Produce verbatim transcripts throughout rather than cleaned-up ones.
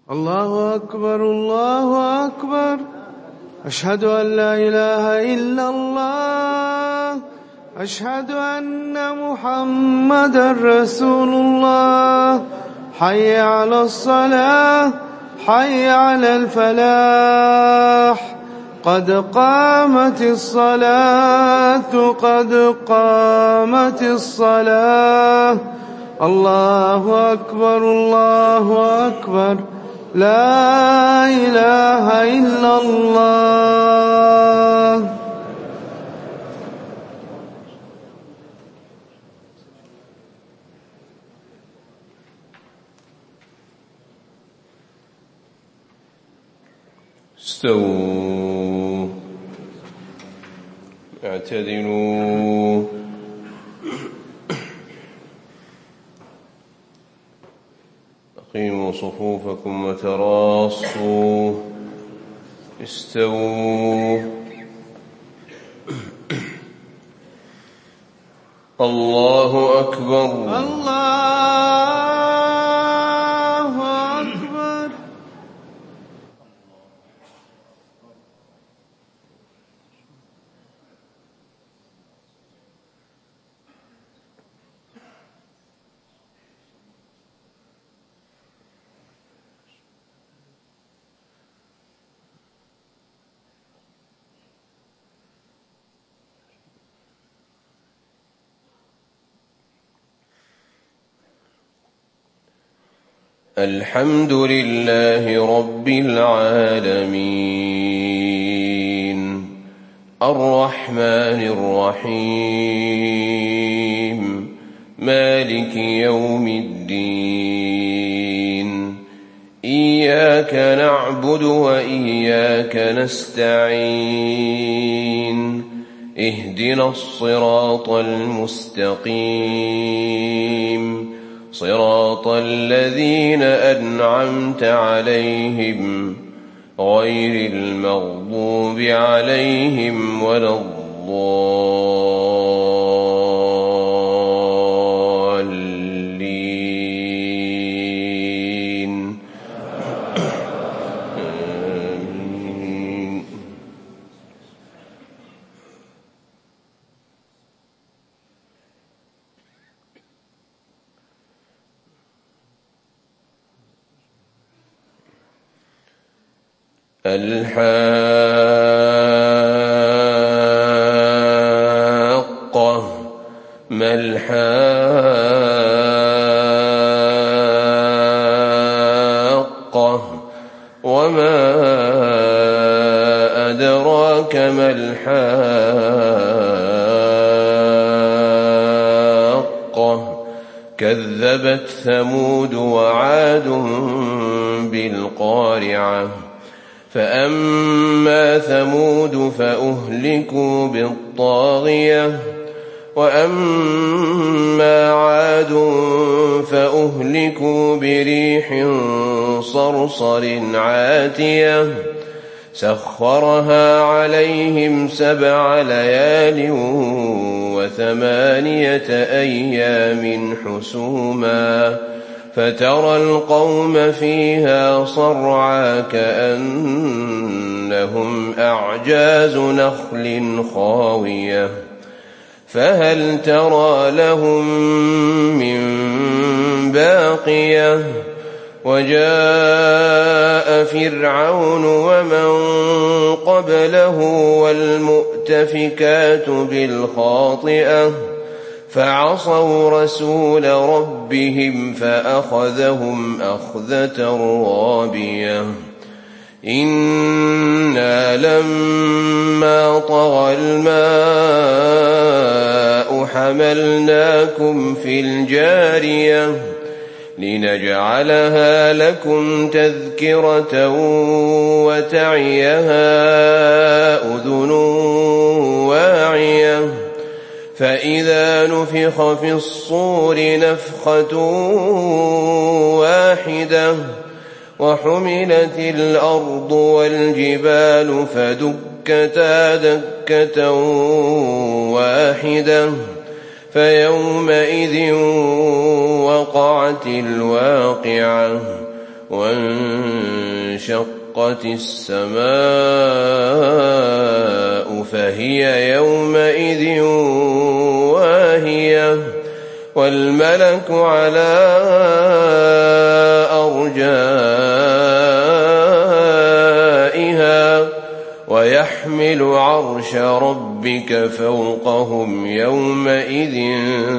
الله أكبر الله أكبر. أشهد أن لا إله إلا الله. أشهد أن محمدا رسول الله. حي على الصلاة حي على الفلاح. قد قامت الصلاة قد قامت الصلاة. الله أكبر الله أكبر. لا إله إلا الله. استووا اعتدلوا. أقيموا صفوفكم وتراصوا. استووا. الله أكبر الله أكبر. الحمد لله رب العالمين الرحمن الرحيم مالك يوم الدين. إياك نعبد وإياك نستعين. اهدنا الصراط المستقيم صراط الذين أنعمت عليهم غير المغضوب عليهم ولا الضالين. آمين. الحاقة ما الحاقة وما أدراك ما الحاقة. كذبت ثمود وعاد بالقارعة. فأما ثمود فأهلكوا بالطاغية وأما عاد فأهلكوا بريح صرصر عاتية سخرها عليهم سبع ليال وثمانية أيام حسوما فترى القوم فيها صرعى كأنهم أعجاز نخل خاوية فهل ترى لهم من باقية. وجاء فرعون ومن قبله والمؤتفكات بالخاطئة فعصوا رسول ربهم فأخذهم أخذة رابية. إنا لما طغى الماء حملناكم في الجارية لنجعلها لكم تذكرة وتعيها أذن واعية. فإذا نفخ في الصور نفخة واحدة وحملت الأرض والجبال فدكتا دكة واحدة فيومئذ وقعت الواقعة. وانشقت السماء فهي يومئذ واهية والملك على أرجائها ويحمل عرش ربك فوقهم يومئذ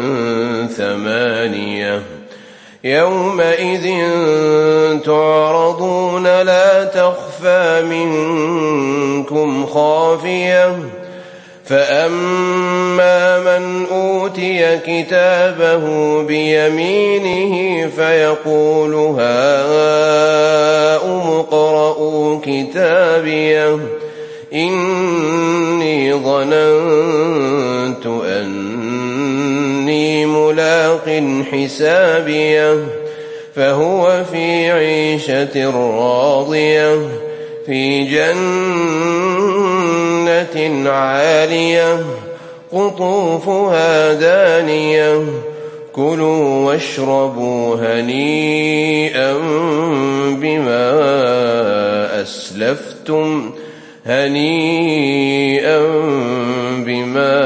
ثمانية يومئذ تعرضون لا تخفى منكم خافية فأما من أوتي كتابه بيمينه فيقول هاؤم اقرءوا كتابيه إني ظننت أني ملاق حسابيه فهو في عيشة راضية في جنة عالية قطوفها دانية كلوا واشربوا هنيئا بما أسلفتم هنيئا بما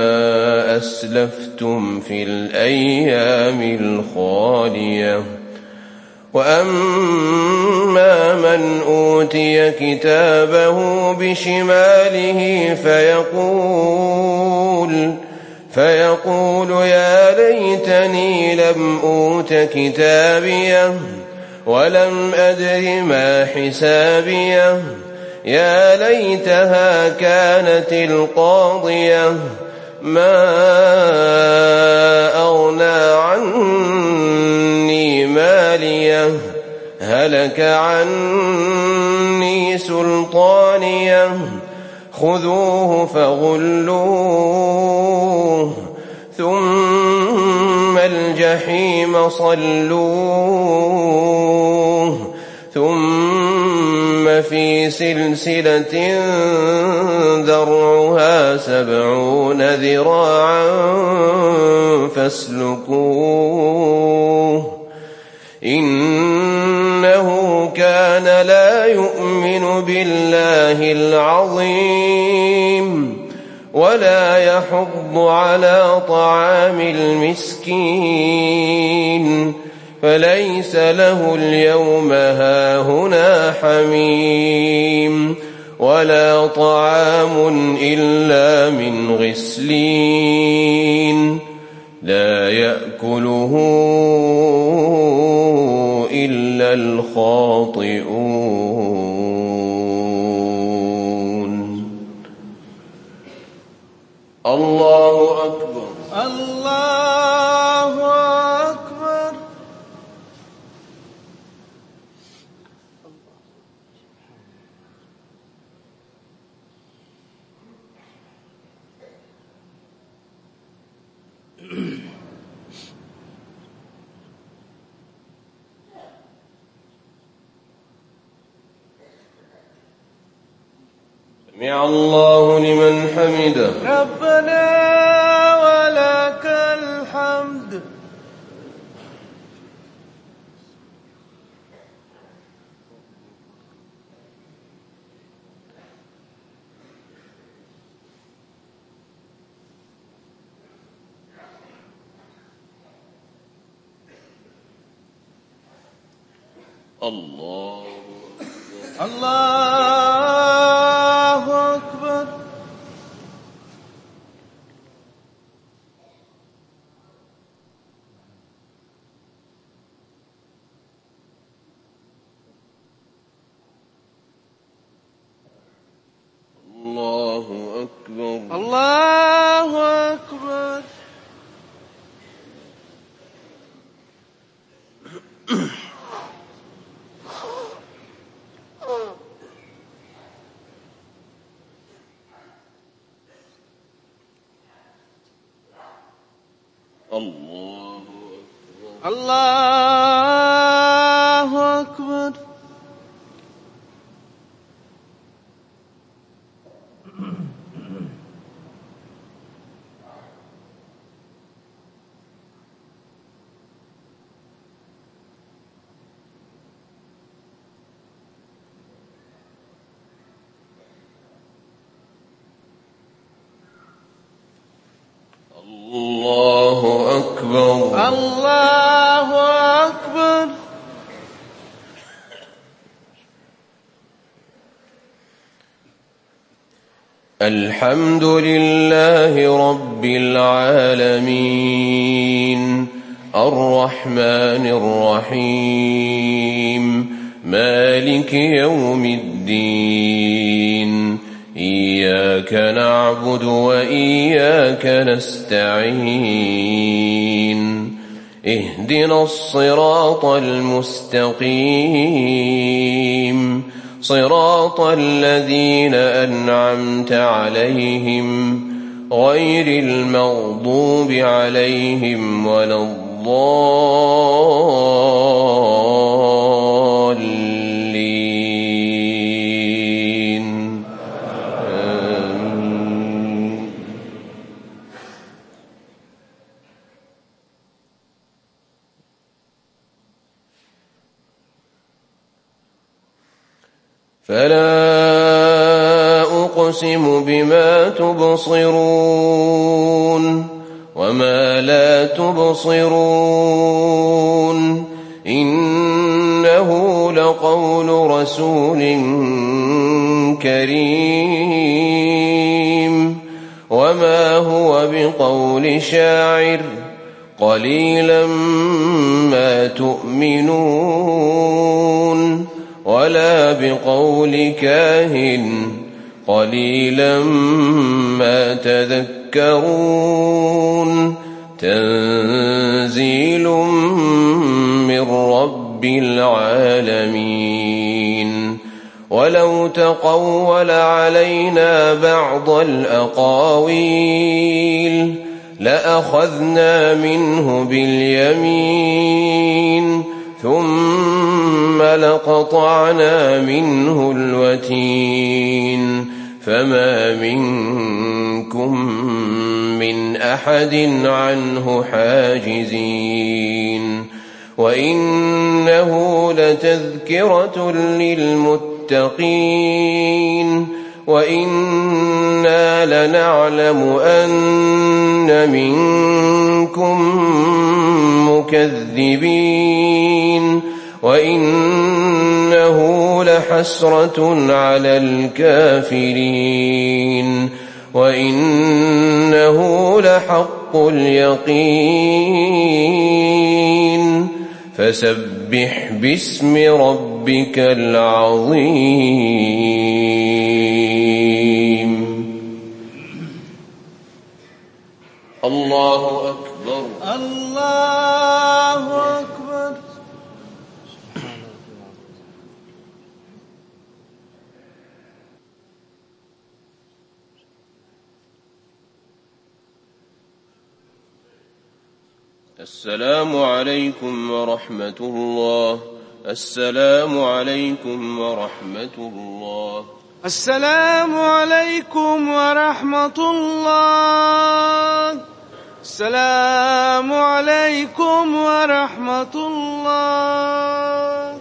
أسلفتم في الأيام الخالية وأما من أوتي كتابه بشماله فيقول فيقول يا ليتني لم أوت كتابيه ولم أدر ما حسابيه يا ليتها كانت القاضية ما أغنى عني ماليه هلك عني سلطانيه خذوه فغلوه ثم الجحيم صلوه ثم في سلسلة ذرعها سبعون ذراعا فاسلكوه إنه كان لا يؤمن بالله العظيم ولا يحض على طعام المسكين فليس له اليوم هاهنا حميم ولا طعام إلا من غسلين لا يأكله إلا الخاطئون. الله أكبر الله أكبر. سمع الله لمن حمده ربنا ولك الحمد. الله الله أكبر. الله أكبر الله أكبر. الله أكبر الله أكبر. الحمد لله رب العالمين الرحمن الرحيم مالك يوم الدين إياك نعبد وإياك نستعين اهدنا الصراط المستقيم صراط الذين أنعمت عليهم غير المغضوب عليهم ولا الضالين آمين. فلا أقسم بما تبصرون وما لا تبصرون إنه لقول رسول كريم وما هو بقول شاعر قليلا ما تؤمنون ولا بقول كاهن قليلا ما تذكرون تنزيل من رب العالمين ولو تقول علينا بعض الأقاويل لأخذنا منه باليمين ثم لقطعنا منه الوتين فما منكم من أحد عنه حاجزين وإنه لتذكرة للمتقين وإنا لنعلم أن منكم مكذبين وإنه لحسرة على الكافرين وإنه لحق اليقين فسبح باسم ربك العظيم. الله أكبر الله أكبر. السلام عليكم ورحمة الله. السلام عليكم ورحمة الله. السلام عليكم ورحمة الله. السلام عليكم ورحمة الله.